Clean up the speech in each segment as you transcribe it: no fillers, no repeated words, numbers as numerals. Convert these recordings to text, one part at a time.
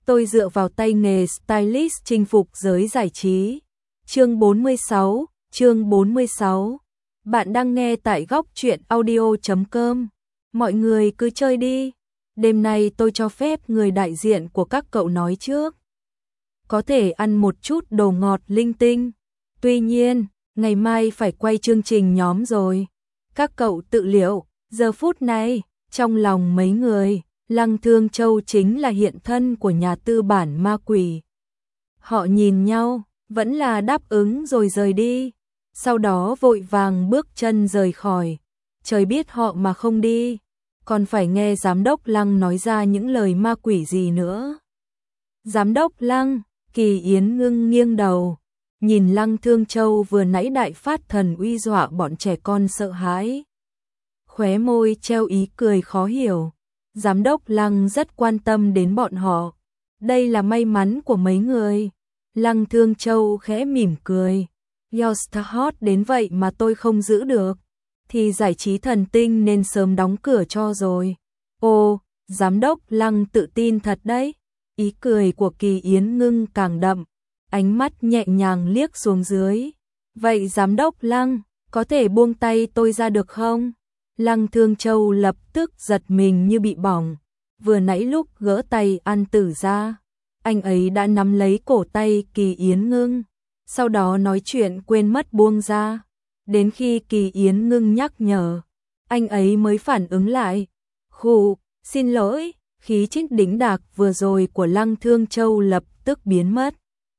tôi dựa vào tay nghề stylist chinh phục giới giải trí. Chương 46. Bạn đang nghe tại góc truyện audio.com. Mọi người cứ chơi đi. Đêm nay tôi cho phép người đại diện của các cậu nói trước. Có thể ăn một chút đồ ngọt linh tinh. Tuy nhiên, ngày mai phải quay chương trình nhóm rồi. Các cậu tự liệu, giờ phút này, trong lòng mấy người, Lăng Thương Châu chính là hiện thân của nhà tư bản ma quỷ. Họ nhìn nhau, vẫn là đáp ứng rồi rời đi. Sau đó vội vàng bước chân rời khỏi. Trời biết họ mà không đi, còn phải nghe giám đốc Lăng nói ra những lời ma quỷ gì nữa. Giám đốc Lăng, Kỳ Yến ngưng nghiêng đầu, nhìn Lăng Thương Châu vừa nãy đại phát thần uy dọa bọn trẻ con sợ hãi. Khóe môi treo ý cười khó hiểu. Giám đốc Lăng rất quan tâm đến bọn họ. Đây là may mắn của mấy người. Lăng Thương Châu khẽ mỉm cười. Yosta hot đến vậy mà tôi không giữ được. Thì giải trí thần tinh nên sớm đóng cửa cho rồi. Ồ, giám đốc Lăng tự tin thật đấy. Ý cười của Kỳ Yến ngưng càng đậm. Ánh mắt nhẹ nhàng liếc xuống dưới. Vậy giám đốc Lăng, có thể buông tay tôi ra được không? Lăng Thương Châu lập tức giật mình như bị bỏng. Vừa nãy lúc gỡ tay An Tử ra, anh ấy đã nắm lấy cổ tay Kỳ Yến ngưng. Sau đó nói chuyện quên mất buông ra. Đến khi Kỳ Yến ngưng nhắc nhở, anh ấy mới phản ứng lại. Khụ, xin lỗi, khí chất đĩnh đạc vừa rồi của Lăng Thương Châu lập tức biến mất.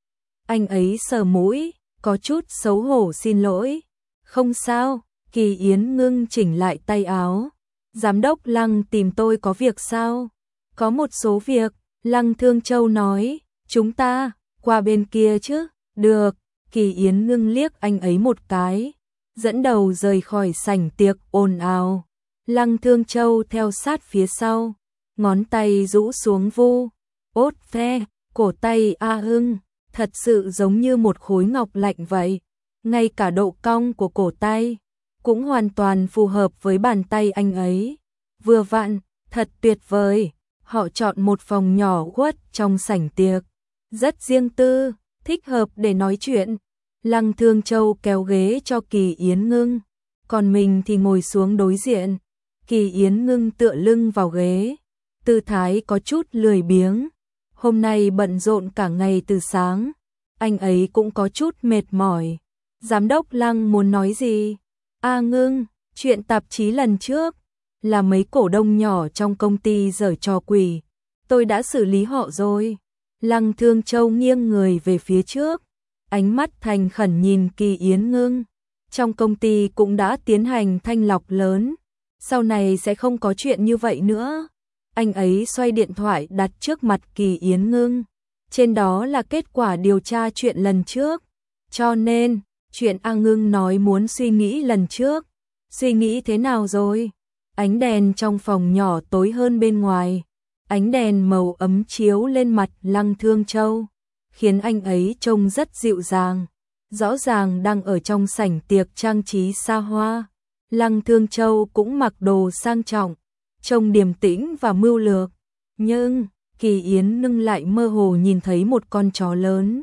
Anh ấy sờ mũi, có chút xấu hổ xin lỗi. Không sao, Kỳ Yến ngưng chỉnh lại tay áo. Giám đốc Lăng tìm tôi có việc sao? Có một số việc, Lăng Thương Châu nói, chúng ta, qua bên kia chứ? Được, Kỳ Yến ngưng liếc anh ấy một cái, dẫn đầu rời khỏi sảnh tiệc ồn ào. Lăng Thương Châu theo sát phía sau, ngón tay rũ xuống vu, ốt ve, cổ tay A Hưng, thật sự giống như một khối ngọc lạnh vậy. Ngay cả độ cong của cổ tay cũng hoàn toàn phù hợp với bàn tay anh ấy. Vừa vặn, thật tuyệt vời. Họ chọn một phòng nhỏ khuất trong sảnh tiệc, rất riêng tư, thích hợp để nói chuyện. Lăng Thương Châu kéo ghế cho Kỳ Yến ngưng, còn mình thì ngồi xuống đối diện. Kỳ Yến ngưng tựa lưng vào ghế, tư thái có chút lười biếng. Hôm nay bận rộn cả ngày từ sáng, anh ấy cũng có chút mệt mỏi. Giám đốc Lăng muốn nói gì? A Ngưng, chuyện tạp chí lần trước là mấy cổ đông nhỏ trong công ty giở trò quỷ. Tôi đã xử lý họ rồi. Lăng Thương Châu nghiêng người về phía trước, ánh mắt thành khẩn nhìn Kỳ Yến ngưng. Trong công ty cũng đã tiến hành thanh lọc lớn, sau này sẽ không có chuyện như vậy nữa. Anh ấy xoay điện thoại đặt trước mặt Kỳ Yến ngưng. Trên đó là kết quả điều tra chuyện lần trước. Cho nên, chuyện A Ngưng nói muốn suy nghĩ lần trước. Suy nghĩ thế nào rồi? Ánh đèn trong phòng nhỏ tối hơn bên ngoài. Ánh đèn màu ấm chiếu lên mặt Lăng Thương Châu, khiến anh ấy trông rất dịu dàng. Rõ ràng đang ở trong sảnh tiệc trang trí xa hoa. Lăng Thương Châu cũng mặc đồ sang trọng, trông điềm tĩnh và mưu lược. Nhưng, Kỳ Yến ngưng lại mơ hồ nhìn thấy một con chó lớn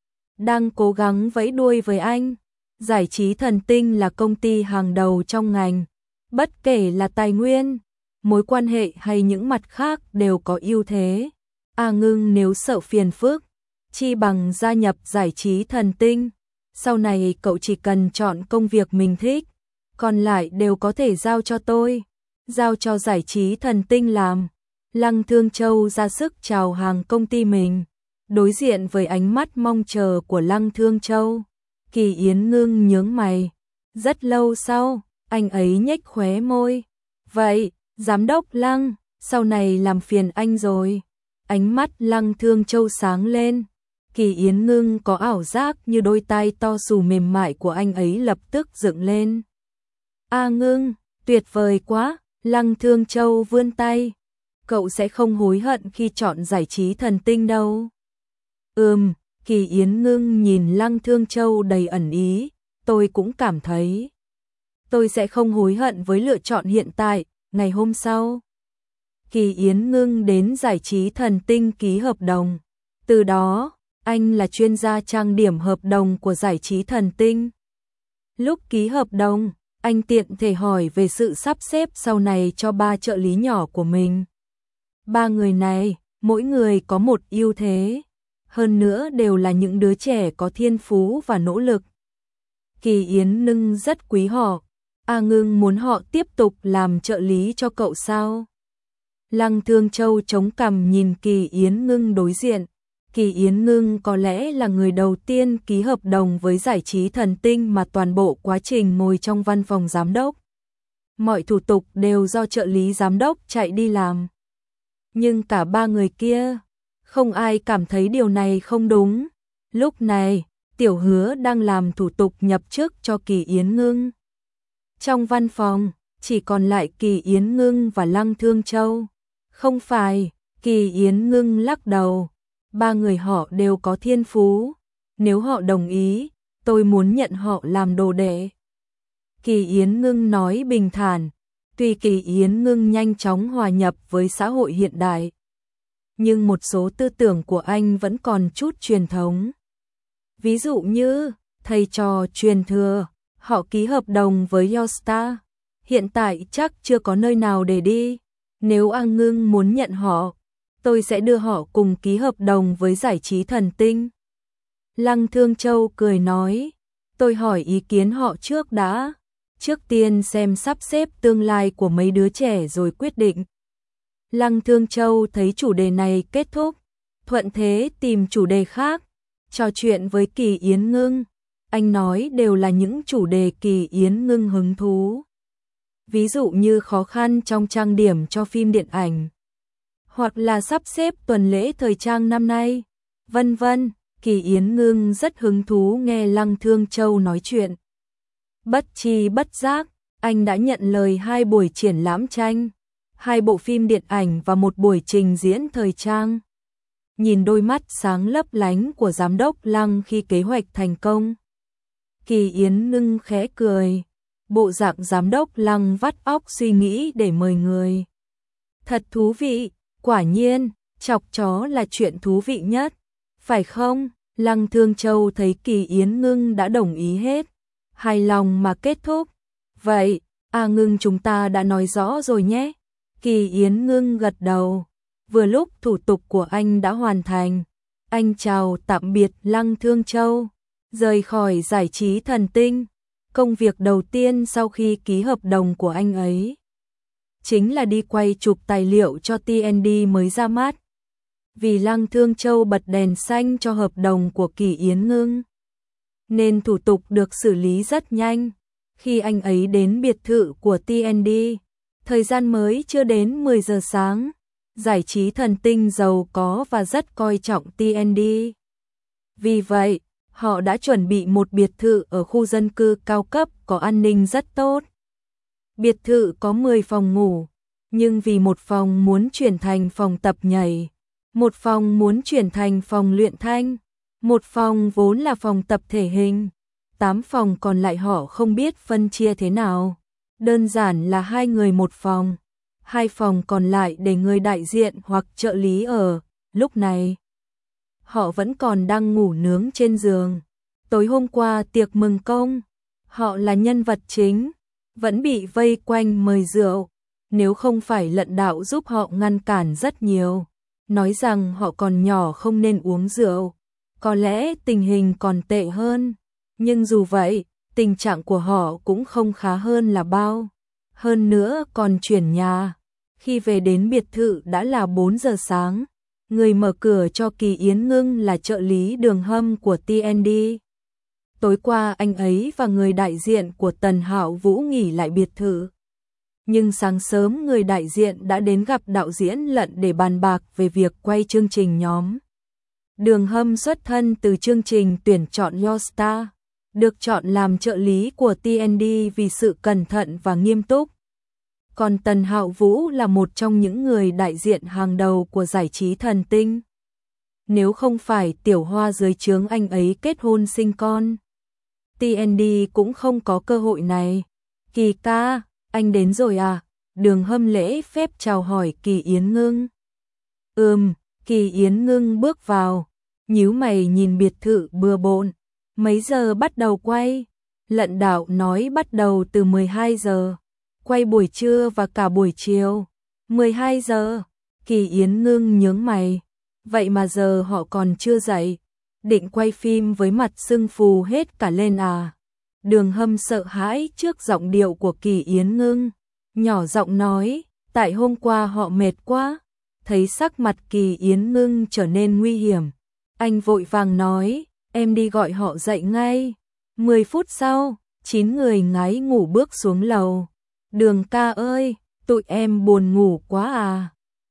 đang cố gắng vẫy đuôi với anh. Giải trí thần tinh là công ty hàng đầu trong ngành. Bất kể là tài nguyên, mối quan hệ hay những mặt khác đều có ưu thế. A Ngưng nếu sợ phiền phức, chi bằng gia nhập giải trí thần tinh. Sau này cậu chỉ cần chọn công việc mình thích, còn lại đều có thể giao cho tôi, giao cho giải trí thần tinh làm. Lăng Thương Châu ra sức chào hàng công ty mình. Đối diện với ánh mắt mong chờ của Lăng Thương Châu, Kỳ Yến ngưng nhướng mày. Rất lâu sau, anh ấy nhếch khóe môi. Vậy, giám đốc Lăng, sau này làm phiền anh rồi. Ánh mắt Lăng Thương Châu sáng lên. Kỳ Yến ngưng có ảo giác như đôi tai to xù mềm mại của anh ấy lập tức dựng lên. A Ngưng, tuyệt vời quá. Lăng Thương Châu vươn tay. Cậu sẽ không hối hận khi chọn giải trí thần tinh đâu. Kỳ Yến ngưng nhìn Lăng Thương Châu đầy ẩn ý. Tôi cũng cảm thấy tôi sẽ không hối hận với lựa chọn hiện tại. Ngày hôm sau, Kỳ Yến Ngưng đến Giải trí Thần Tinh ký hợp đồng. Từ đó, anh là chuyên gia trang điểm hợp đồng của Giải trí Thần Tinh. Lúc ký hợp đồng, anh tiện thể hỏi về sự sắp xếp sau này cho 3 trợ lý nhỏ của mình. 3 người này, mỗi người có một ưu thế, hơn nữa đều là những đứa trẻ có thiên phú và nỗ lực. Kỳ Yến Ngưng rất quý họ. A Ngưng muốn họ tiếp tục làm trợ lý cho cậu sao? Lăng Thương Châu chống cằm nhìn Kỳ Yến Ngưng đối diện. Kỳ Yến Ngưng có lẽ là người đầu tiên ký hợp đồng với Giải trí Thần Tinh mà toàn bộ quá trình ngồi trong văn phòng giám đốc. Mọi thủ tục đều do trợ lý giám đốc chạy đi làm. Nhưng cả 3 người kia, không ai cảm thấy điều này không đúng. Lúc này, Tiểu Hứa đang làm thủ tục nhập chức cho Kỳ Yến Ngưng. Trong văn phòng, chỉ còn lại Kỳ Yến Ngưng và Lăng Thương Châu. Không phải, Kỳ Yến Ngưng lắc đầu. 3 người họ đều có thiên phú. Nếu họ đồng ý, tôi muốn nhận họ làm đồ đệ. Kỳ Yến Ngưng nói bình thản. Tuy Kỳ Yến Ngưng nhanh chóng hòa nhập với xã hội hiện đại, nhưng một số tư tưởng của anh vẫn còn chút truyền thống. Ví dụ như, thầy trò truyền thừa, họ ký hợp đồng với Yostar. Hiện tại chắc chưa có nơi nào để đi. Nếu A Ngưng muốn nhận họ, tôi sẽ đưa họ cùng ký hợp đồng với Giải trí Thần Tinh. Lăng Thương Châu cười nói, tôi hỏi ý kiến họ trước đã. Trước tiên xem sắp xếp tương lai của mấy đứa trẻ rồi quyết định. Lăng Thương Châu thấy chủ đề này kết thúc, thuận thế tìm chủ đề khác, trò chuyện với Kỳ Yến Ngưng. Anh nói đều là những chủ đề Kỳ Yến Ngưng hứng thú. Ví dụ như khó khăn trong trang điểm cho phim điện ảnh, hoặc là sắp xếp tuần lễ thời trang năm nay, vân vân. Kỳ Yến Ngưng rất hứng thú nghe Lăng Thương Châu nói chuyện. Bất tri bất giác, anh đã nhận lời 2 buổi triển lãm tranh, 2 bộ phim điện ảnh và 1 buổi trình diễn thời trang. Nhìn đôi mắt sáng lấp lánh của giám đốc Lăng khi kế hoạch thành công, Kỳ Yến Ngưng khẽ cười. Bộ dạng giám đốc Lăng vắt óc suy nghĩ để mời người. Thật thú vị, quả nhiên, chọc chó là chuyện thú vị nhất, phải không? Lăng Thương Châu thấy Kỳ Yến Ngưng đã đồng ý hết, hài lòng mà kết thúc. Vậy, A Ngưng chúng ta đã nói rõ rồi nhé. Kỳ Yến Ngưng gật đầu. Vừa lúc thủ tục của anh đã hoàn thành, anh chào tạm biệt Lăng Thương Châu, rời khỏi Giải trí Thần Tinh. Công việc đầu tiên sau khi ký hợp đồng của anh ấy chính là đi quay chụp tài liệu cho TND mới ra mắt. Vì Lăng Thương Châu bật đèn xanh cho hợp đồng của Kỳ Yến Ngưng, nên thủ tục được xử lý rất nhanh. Khi anh ấy đến biệt thự của TND, thời gian mới chưa đến 10 giờ sáng. Giải trí Thần Tinh giàu có và rất coi trọng TND. Vì vậy, họ đã chuẩn bị một biệt thự ở khu dân cư cao cấp có an ninh rất tốt. Biệt thự có 10 phòng ngủ, nhưng vì một phòng muốn chuyển thành phòng tập nhảy, một phòng muốn chuyển thành phòng luyện thanh, một phòng vốn là phòng tập thể hình, 8 phòng còn lại họ không biết phân chia thế nào. Đơn giản là 2 người một phòng, 2 phòng còn lại để người đại diện hoặc trợ lý ở. Lúc này, họ vẫn còn đang ngủ nướng trên giường. Tối hôm qua tiệc mừng công, họ là nhân vật chính, vẫn bị vây quanh mời rượu. Nếu không phải Lận Đạo giúp họ ngăn cản rất nhiều, nói rằng họ còn nhỏ không nên uống rượu, có lẽ tình hình còn tệ hơn. Nhưng dù vậy, tình trạng của họ cũng không khá hơn là bao. Hơn nữa còn chuyển nhà. Khi về đến biệt thự đã là 4 giờ sáng. Người mở cửa cho Kỳ Yến Ngưng là trợ lý Đường Hâm của TND. Tối qua anh ấy và người đại diện của Tần Hạo Vũ nghỉ lại biệt thự. Nhưng sáng sớm người đại diện đã đến gặp đạo diễn Lận để bàn bạc về việc quay chương trình nhóm. Đường Hâm xuất thân từ chương trình tuyển chọn Yostar, được chọn làm trợ lý của TND vì sự cẩn thận và nghiêm túc. Còn Tần Hạo Vũ là một trong những người đại diện hàng đầu của Giải trí Thần Tinh. Nếu không phải Tiểu Hoa dưới trướng anh ấy kết hôn sinh con, TND cũng không có cơ hội này. Kỳ ca, anh đến rồi à? Đường Hâm lễ phép chào hỏi Kỳ Yến Ngưng. Kỳ Yến Ngưng bước vào, nhíu mày nhìn biệt thự bừa bộn. Mấy giờ bắt đầu quay? Lận Đạo nói bắt đầu từ 12 giờ, quay buổi trưa và cả buổi chiều. 12 giờ, Kỳ Yến Ngưng nhướng mày. Vậy mà giờ họ còn chưa dậy, định quay phim với mặt sưng phù hết cả lên à? Đường Hâm sợ hãi trước giọng điệu của Kỳ Yến Ngưng, nhỏ giọng nói, tại hôm qua họ mệt quá. Thấy sắc mặt Kỳ Yến Ngưng trở nên nguy hiểm, anh vội vàng nói, em đi gọi họ dậy ngay. 10 phút sau, 9 người ngái ngủ bước xuống lầu. Đường ca ơi, tụi em buồn ngủ quá à.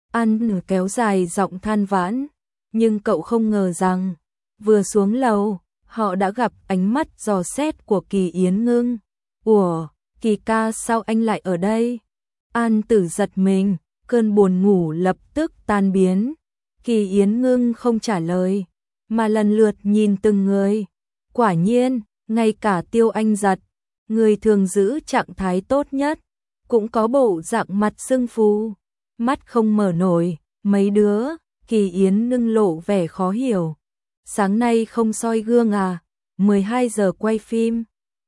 An kéo dài giọng than vãn, nhưng cậu không ngờ rằng, vừa xuống lầu, họ đã gặp ánh mắt dò xét của Kỳ Yến Ngưng. Ủa, Kỳ ca sao anh lại ở đây? An Tử giật mình, cơn buồn ngủ lập tức tan biến. Kỳ Yến Ngưng không trả lời, mà lần lượt nhìn từng người. Quả nhiên, ngay cả Tiêu Anh Giật, người thường giữ trạng thái tốt nhất, cũng có bộ dạng mặt sưng phù, mắt không mở nổi. Mấy đứa, Kỳ Yến Ngưng lộ vẻ khó hiểu. Sáng nay không soi gương à? 12 giờ quay phim.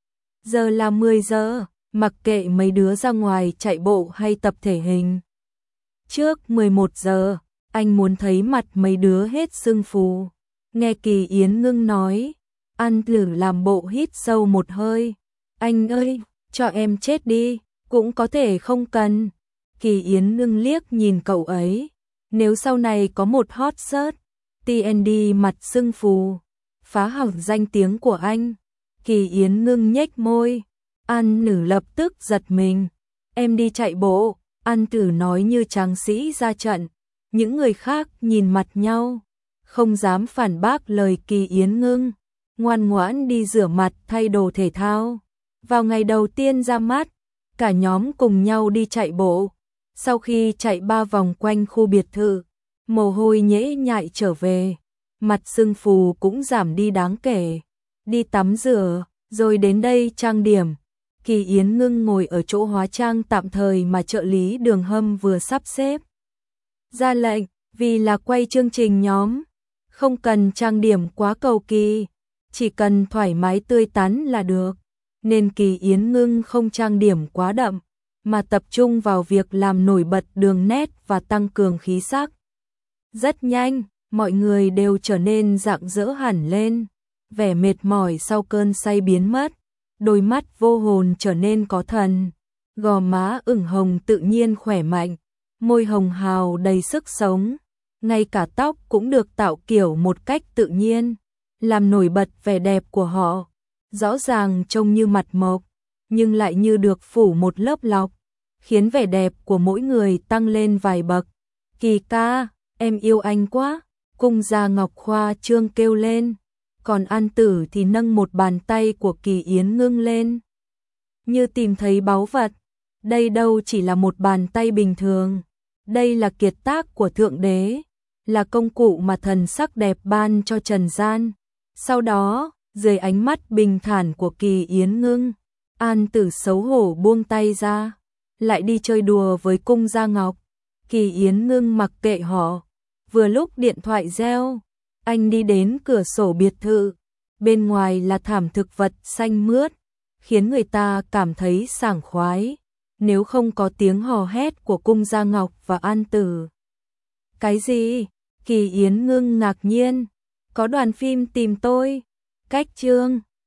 Giờ là 10 giờ, mặc kệ mấy đứa ra ngoài chạy bộ hay tập thể hình. Trước 11 giờ, anh muốn thấy mặt mấy đứa hết sưng phù. Nghe Kỳ Yến Ngưng nói, An Tử làm bộ hít sâu một hơi. Anh ơi, cho em chết đi, cũng có thể không cần. Kỳ Yến Ngưng liếc nhìn cậu ấy. Nếu sau này có một hot search, TND mặt sưng phù, phá hỏng danh tiếng của anh. Kỳ Yến Ngưng nhếch môi. An Tử lập tức giật mình. Em đi chạy bộ. An Tử nói như tráng sĩ ra trận. Những người khác nhìn mặt nhau, không dám phản bác lời Kỳ Yến Ngưng. Ngoan ngoãn đi rửa mặt thay đồ thể thao. Vào ngày đầu tiên ra mắt, cả nhóm cùng nhau đi chạy bộ. Sau khi chạy 3 vòng quanh khu biệt thự, mồ hôi nhễ nhại trở về, mặt sưng phù cũng giảm đi đáng kể. Đi tắm rửa, rồi đến đây trang điểm. Kỳ Yến Ngưng ngồi ở chỗ hóa trang tạm thời mà trợ lý Đường Hâm vừa sắp xếp. Ra lệnh, vì là quay chương trình nhóm, không cần trang điểm quá cầu kỳ, chỉ cần thoải mái tươi tắn là được. Nên Kỳ Yến Ngưng không trang điểm quá đậm, mà tập trung vào việc làm nổi bật đường nét và tăng cường khí sắc. Rất nhanh, mọi người đều trở nên rạng rỡ hẳn lên, vẻ mệt mỏi sau cơn say biến mất, đôi mắt vô hồn trở nên có thần, gò má ửng hồng tự nhiên khỏe mạnh, môi hồng hào đầy sức sống, ngay cả tóc cũng được tạo kiểu một cách tự nhiên, làm nổi bật vẻ đẹp của họ. Rõ ràng trông như mặt mộc, nhưng lại như được phủ một lớp lọc, khiến vẻ đẹp của mỗi người tăng lên vài bậc. Kỳ ca, em yêu anh quá, Cung Gia Ngọc khoa trương kêu lên, còn An Tử thì nâng một bàn tay của Kỳ Yến Ngưng lên, như tìm thấy báu vật. Đây đâu chỉ là một bàn tay bình thường, đây là kiệt tác của Thượng Đế, là công cụ mà thần sắc đẹp ban cho trần gian. Sau đó, dưới ánh mắt bình thản của Kỳ Yến Ngưng, An Tử xấu hổ buông tay ra, lại đi chơi đùa với Cung Gia Ngọc. Kỳ Yến Ngưng mặc kệ họ. Vừa lúc điện thoại reo, anh đi đến cửa sổ biệt thự, bên ngoài là thảm thực vật xanh mướt, khiến người ta cảm thấy sảng khoái, nếu không có tiếng hò hét của Cung Gia Ngọc và An Tử. Cái gì? Kỳ Yến Ngưng ngạc nhiên. Có đoàn phim tìm tôi. Cách chương